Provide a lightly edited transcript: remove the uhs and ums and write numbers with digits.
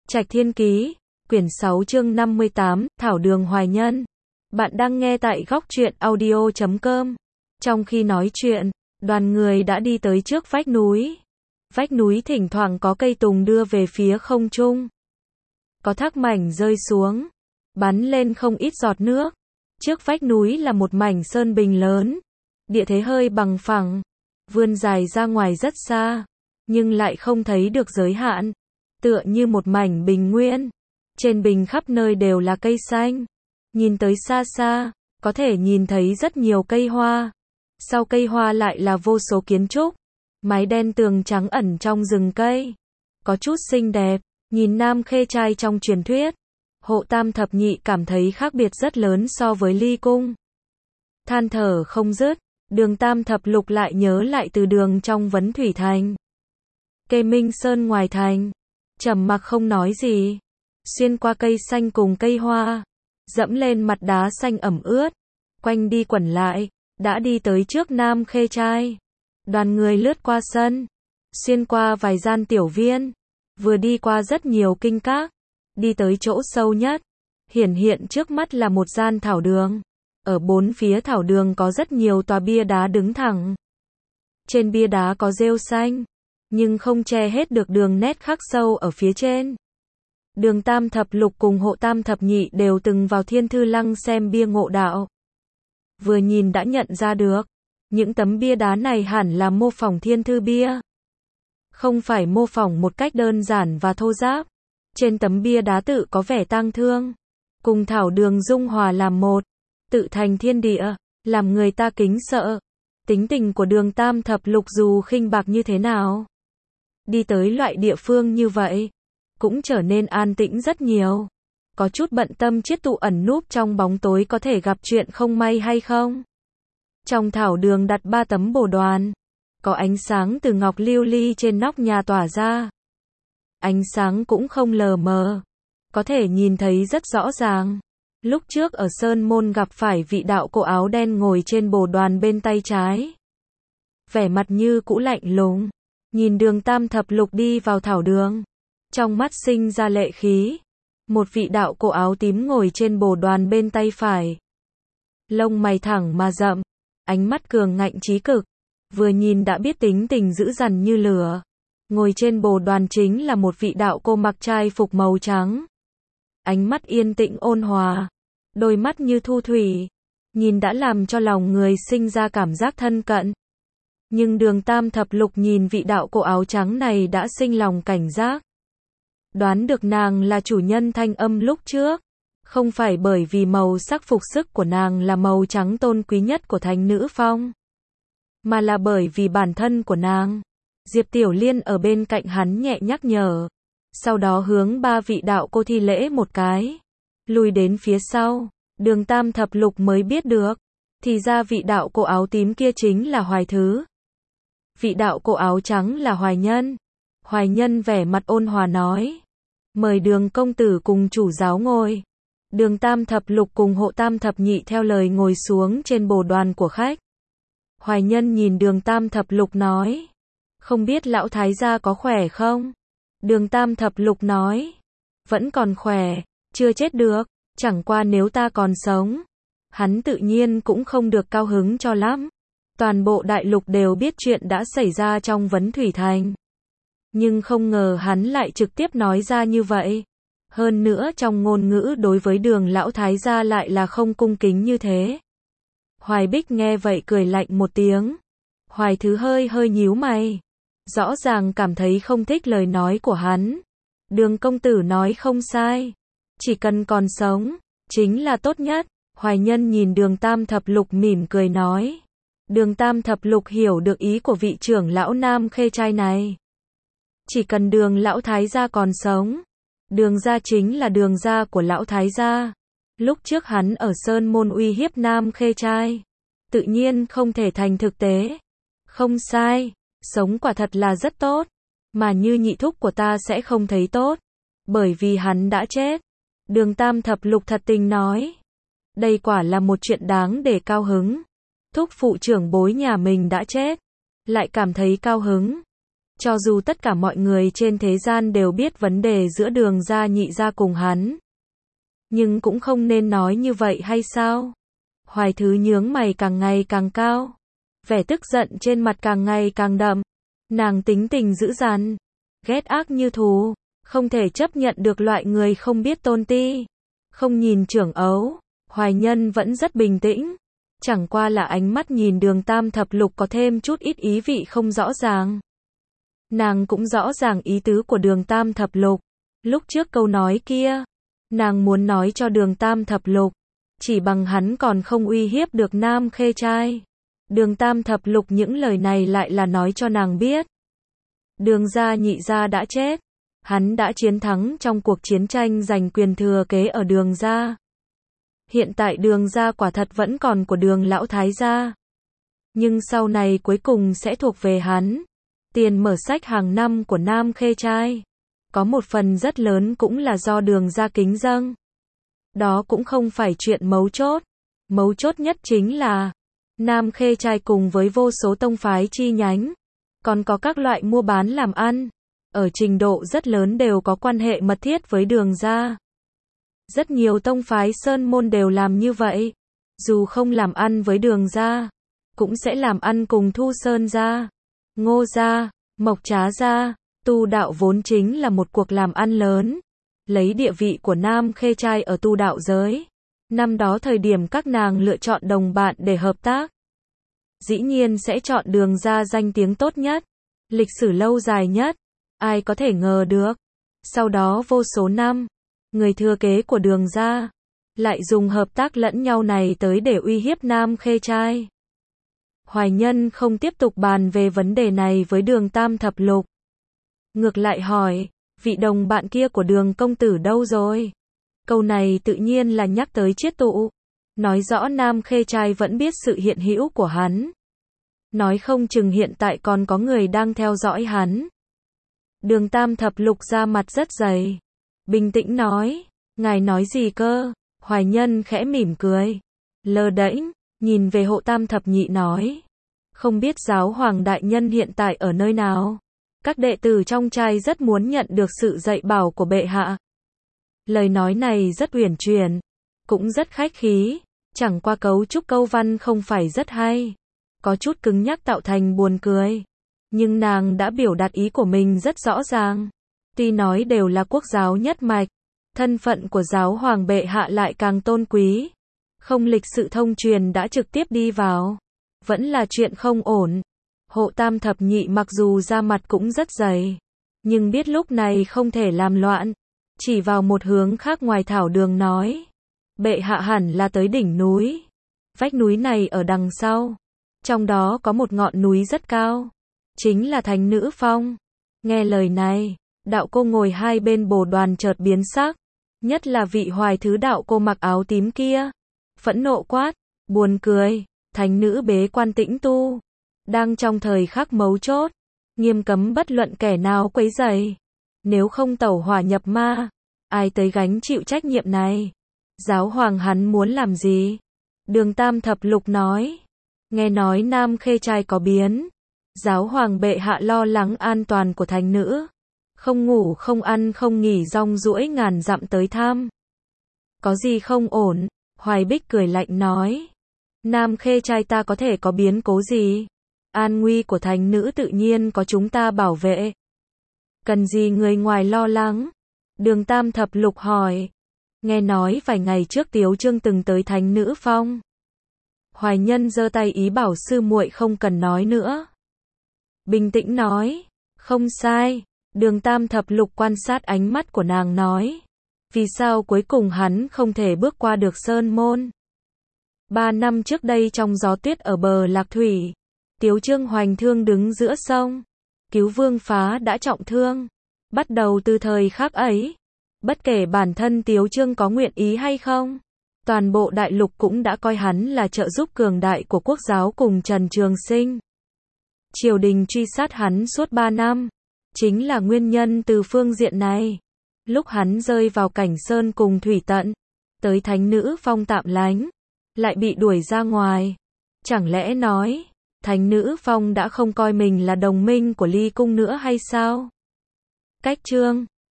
Trạch Thiên Ký, quyển 6 chương 58, Thảo Đường Hoài Nhân. Bạn đang nghe tại góc truyện audio.com. Trong khi nói chuyện, đoàn người đã đi tới trước vách núi. Vách núi thỉnh thoảng có cây tùng đưa về phía không trung. Có thác mảnh rơi xuống, bắn lên không ít giọt nước. Trước vách núi là một mảnh sơn bình lớn. Địa thế hơi bằng phẳng, vươn dài ra ngoài rất xa, nhưng lại không thấy được giới hạn. Tựa như một mảnh bình nguyên. Trên bình khắp nơi đều là cây xanh. Nhìn tới xa xa, có thể nhìn thấy rất nhiều cây hoa. Sau cây hoa lại là vô số kiến trúc. Mái đen tường trắng ẩn trong rừng cây. Có chút xinh đẹp, nhìn Nam Khê Trai trong truyền thuyết. Hộ Tam Thập Nhị cảm thấy khác biệt rất lớn so với Ly Cung. Than thở không dứt, Đường Tam Thập Lục lại nhớ lại từ đường trong Vấn Thủy Thành. Kê Minh Sơn ngoài thành, trầm mặc không nói gì. Xuyên qua cây xanh cùng cây hoa, dẫm lên mặt đá xanh ẩm ướt, quanh đi quẩn lại, đã đi tới trước Nam Khê Trai. Đoàn người lướt qua sân, xuyên qua vài gian tiểu viên, vừa đi qua rất nhiều kinh các, đi tới chỗ sâu nhất, hiển hiện trước mắt là một gian thảo đường. Ở bốn phía thảo đường có rất nhiều tòa bia đá đứng thẳng. Trên bia đá có rêu xanh, nhưng không che hết được đường nét khắc sâu ở phía trên. Đường Tam Thập Lục cùng Hộ Tam Thập Nhị đều từng vào Thiên Thư Lăng xem bia ngộ đạo. Vừa nhìn đã nhận ra được, những tấm bia đá này hẳn là mô phỏng Thiên Thư bia. Không phải mô phỏng một cách đơn giản và thô ráp. Trên tấm bia đá tự có vẻ tang thương, cùng thảo đường dung hòa làm một, tự thành thiên địa, làm người ta kính sợ. Tính tình của Đường Tam Thập Lục dù khinh bạc như thế nào, đi tới loại địa phương như vậy, cũng trở nên an tĩnh rất nhiều. Có chút bận tâm chiết tụ ẩn núp trong bóng tối có thể gặp chuyện không may hay không. Trong thảo đường đặt 3 tấm bồ đoàn, có ánh sáng từ ngọc lưu ly trên nóc nhà tỏa ra. Ánh sáng cũng không lờ mờ, có thể nhìn thấy rất rõ ràng. Lúc trước ở Sơn Môn gặp phải vị đạo cô áo đen ngồi trên bồ đoàn bên tay trái. Vẻ mặt như cũ lạnh lùng, nhìn Đường Tam Thập Lục đi vào thảo đường, trong mắt sinh ra lệ khí. Một vị đạo cô áo tím ngồi trên bồ đoàn bên tay phải. Lông mày thẳng mà rậm, ánh mắt cường ngạnh chí cực, vừa nhìn đã biết tính tình dữ dằn như lửa. Ngồi trên bồ đoàn chính là một vị đạo cô mặc trai phục màu trắng. Ánh mắt yên tĩnh ôn hòa, đôi mắt như thu thủy, nhìn đã làm cho lòng người sinh ra cảm giác thân cận. Nhưng Đường Tam Thập Lục nhìn vị đạo cô áo trắng này đã sinh lòng cảnh giác. Đoán được nàng là chủ nhân thanh âm lúc trước, không phải bởi vì màu sắc phục sức của nàng là màu trắng tôn quý nhất của thánh nữ phong, mà là bởi vì bản thân của nàng. Diệp Tiểu Liên ở bên cạnh hắn nhẹ nhắc nhở, sau đó hướng 3 vị đạo cô thi lễ một cái, lùi đến phía sau. Đường Tam Thập Lục mới biết được, thì ra vị đạo cô áo tím kia chính là Hoài Thứ. Vị đạo cô áo trắng là Hoài Nhân. Hoài Nhân vẻ mặt ôn hòa nói, mời Đường công tử cùng chủ giáo ngồi. Đường Tam Thập Lục cùng Hộ Tam Thập Nhị theo lời ngồi xuống trên bồ đoàn của khách. Hoài Nhân nhìn Đường Tam Thập Lục nói, không biết lão thái gia có khỏe không? Đường Tam Thập Lục nói, vẫn còn khỏe, chưa chết được, chẳng qua nếu ta còn sống. Hắn tự nhiên cũng không được cao hứng cho lắm. Toàn bộ đại lục đều biết chuyện đã xảy ra trong Vấn Thủy Thành. Nhưng không ngờ hắn lại trực tiếp nói ra như vậy. Hơn nữa trong ngôn ngữ đối với Đường lão thái gia lại là không cung kính như thế. Hoài Bích nghe vậy cười lạnh một tiếng. Hoài Thứ hơi hơi nhíu mày, rõ ràng cảm thấy không thích lời nói của hắn. Đường công tử nói không sai, chỉ cần còn sống, chính là tốt nhất. Hoài Nhân nhìn Đường Tam Thập Lục mỉm cười nói. Đường Tam Thập Lục hiểu được ý của vị trưởng lão Nam Khê Trai này. Chỉ cần Đường lão thái gia còn sống, Đường gia chính là Đường gia của lão thái gia. Lúc trước hắn ở Sơn Môn uy hiếp Nam Khê Trai, tự nhiên không thể thành thực tế. Không sai, sống quả thật là rất tốt, mà như nhị thúc của ta sẽ không thấy tốt, bởi vì hắn đã chết. Đường Tam Thập Lục thật tình nói, đây quả là một chuyện đáng để cao hứng. Thúc phụ trưởng bối nhà mình đã chết, lại cảm thấy cao hứng. Cho dù tất cả mọi người trên thế gian đều biết vấn đề giữa Đường gia Nhị gia cùng hắn, nhưng cũng không nên nói như vậy hay sao? Hoài Thứ nhướng mày càng ngày càng cao, vẻ tức giận trên mặt càng ngày càng đậm. Nàng tính tình dữ dằn, ghét ác như thù, không thể chấp nhận được loại người không biết tôn ti. Không nhìn Trưởng Ấu, Hoài Nhân vẫn rất bình tĩnh, chẳng qua là ánh mắt nhìn Đường Tam Thập Lục có thêm chút ít ý vị không rõ ràng. Nàng cũng rõ ràng ý tứ của Đường Tam Thập Lục. Lúc trước câu nói kia, nàng muốn nói cho Đường Tam Thập Lục, chỉ bằng hắn còn không uy hiếp được Nam Khê Trai. Đường Tam Thập Lục những lời này lại là nói cho nàng biết. Đường gia Nhị gia đã chết. Hắn đã chiến thắng trong cuộc chiến tranh giành quyền thừa kế ở Đường gia. Hiện tại Đường gia quả thật vẫn còn của Đường lão thái gia, nhưng sau này cuối cùng sẽ thuộc về hắn. Tiền mở sách hàng năm của Nam Khê Trai, có một phần rất lớn cũng là do Đường gia kính dâng. Đó cũng không phải chuyện mấu chốt. Mấu chốt nhất chính là Nam Khê Trai cùng với vô số tông phái chi nhánh, còn có các loại mua bán làm ăn, ở trình độ rất lớn đều có quan hệ mật thiết với Đường gia. Rất nhiều tông phái sơn môn đều làm như vậy, dù không làm ăn với Đường gia, cũng sẽ làm ăn cùng Thu Sơn gia, Ngô gia, Mộc Trá gia. Tu đạo vốn chính là một cuộc làm ăn lớn, lấy địa vị của Nam Khê Trai ở tu đạo giới. Năm đó thời điểm các nàng lựa chọn đồng bạn để hợp tác, dĩ nhiên sẽ chọn Đường gia danh tiếng tốt nhất, lịch sử lâu dài nhất. Ai có thể ngờ được, sau đó vô số năm, người thừa kế của Đường gia lại dùng hợp tác lẫn nhau này tới để uy hiếp Nam Khê Trai. Hoài Nhân không tiếp tục bàn về vấn đề này với Đường Tam Thập Lục, ngược lại hỏi, vị đồng bạn kia của Đường công tử đâu rồi? Câu này tự nhiên là nhắc tới Chiết Tụ, nói rõ Nam Khê Trai vẫn biết sự hiện hữu của hắn. Nói không chừng hiện tại còn có người đang theo dõi hắn. Đường Tam Thập Lục ra mặt rất dày, bình tĩnh nói, ngài nói gì cơ? Hoài Nhân khẽ mỉm cười, lơ đễnh, nhìn về Hộ Tam Thập Nhị nói, không biết giáo hoàng đại nhân hiện tại ở nơi nào? Các đệ tử trong trai rất muốn nhận được sự dạy bảo của bệ hạ. Lời nói này rất uyển chuyển, cũng rất khách khí, chẳng qua cấu trúc câu văn không phải rất hay, có chút cứng nhắc tạo thành buồn cười. Nhưng nàng đã biểu đạt ý của mình rất rõ ràng. Tuy nói đều là quốc giáo nhất mạch, thân phận của giáo hoàng bệ hạ lại càng tôn quý. Không lịch sự thông truyền đã trực tiếp đi vào, vẫn là chuyện không ổn. Hộ Tam Thập Nhị mặc dù da mặt cũng rất dày, nhưng biết lúc này không thể làm loạn, chỉ vào một hướng khác ngoài thảo đường nói, bệ hạ hẳn là tới đỉnh núi. Vách núi này ở đằng sau, trong đó có một ngọn núi rất cao, chính là Thánh Nữ Phong. Nghe lời này, đạo cô ngồi hai bên bồ đoàn chợt biến sắc, nhất là vị Hoài Thứ đạo cô mặc áo tím kia, phẫn nộ quát, buồn cười, thánh nữ bế quan tĩnh tu, đang trong thời khắc mấu chốt, nghiêm cấm bất luận kẻ nào quấy rầy, nếu không tẩu hỏa nhập ma, ai tới gánh chịu trách nhiệm này? Giáo hoàng hắn muốn làm gì? Đường Tam Thập Lục nói, nghe nói Nam Khê Trai có biến, giáo hoàng bệ hạ lo lắng an toàn của thánh nữ, không ngủ không ăn không nghỉ rong ruổi ngàn dặm tới thăm. Có gì không ổn? Hoài Bích cười lạnh nói, Nam Khê Trai ta có thể có biến cố gì? An nguy của thánh nữ tự nhiên có chúng ta bảo vệ. Cần gì người ngoài lo lắng? Đường Tam Thập Lục hỏi. Nghe nói vài ngày trước Tiếu Trương từng tới Thánh Nữ Phong. Hoài Nhân giơ tay ý bảo sư muội không cần nói nữa. Bình tĩnh nói, không sai. Đường Tam Thập Lục quan sát ánh mắt của nàng nói, vì sao cuối cùng hắn không thể bước qua được sơn môn? 3 năm trước đây trong gió tuyết ở bờ Lạc Thủy, Tiếu Trương hoành thương đứng giữa sông, cứu Vương Phá đã trọng thương. Bắt đầu từ thời khắc ấy, bất kể bản thân Tiếu Trương có nguyện ý hay không, toàn bộ đại lục cũng đã coi hắn là trợ giúp cường đại của quốc giáo cùng Trần Trường Sinh. Triều đình truy sát hắn suốt 3 năm, chính là nguyên nhân từ phương diện này. Lúc hắn rơi vào cảnh sơn cùng thủy tận, tới Thánh Nữ Phong tạm lánh, lại bị đuổi ra ngoài. Chẳng lẽ nói, Thánh nữ Phong đã không coi mình là đồng minh của Ly Cung nữa hay sao? Cách chương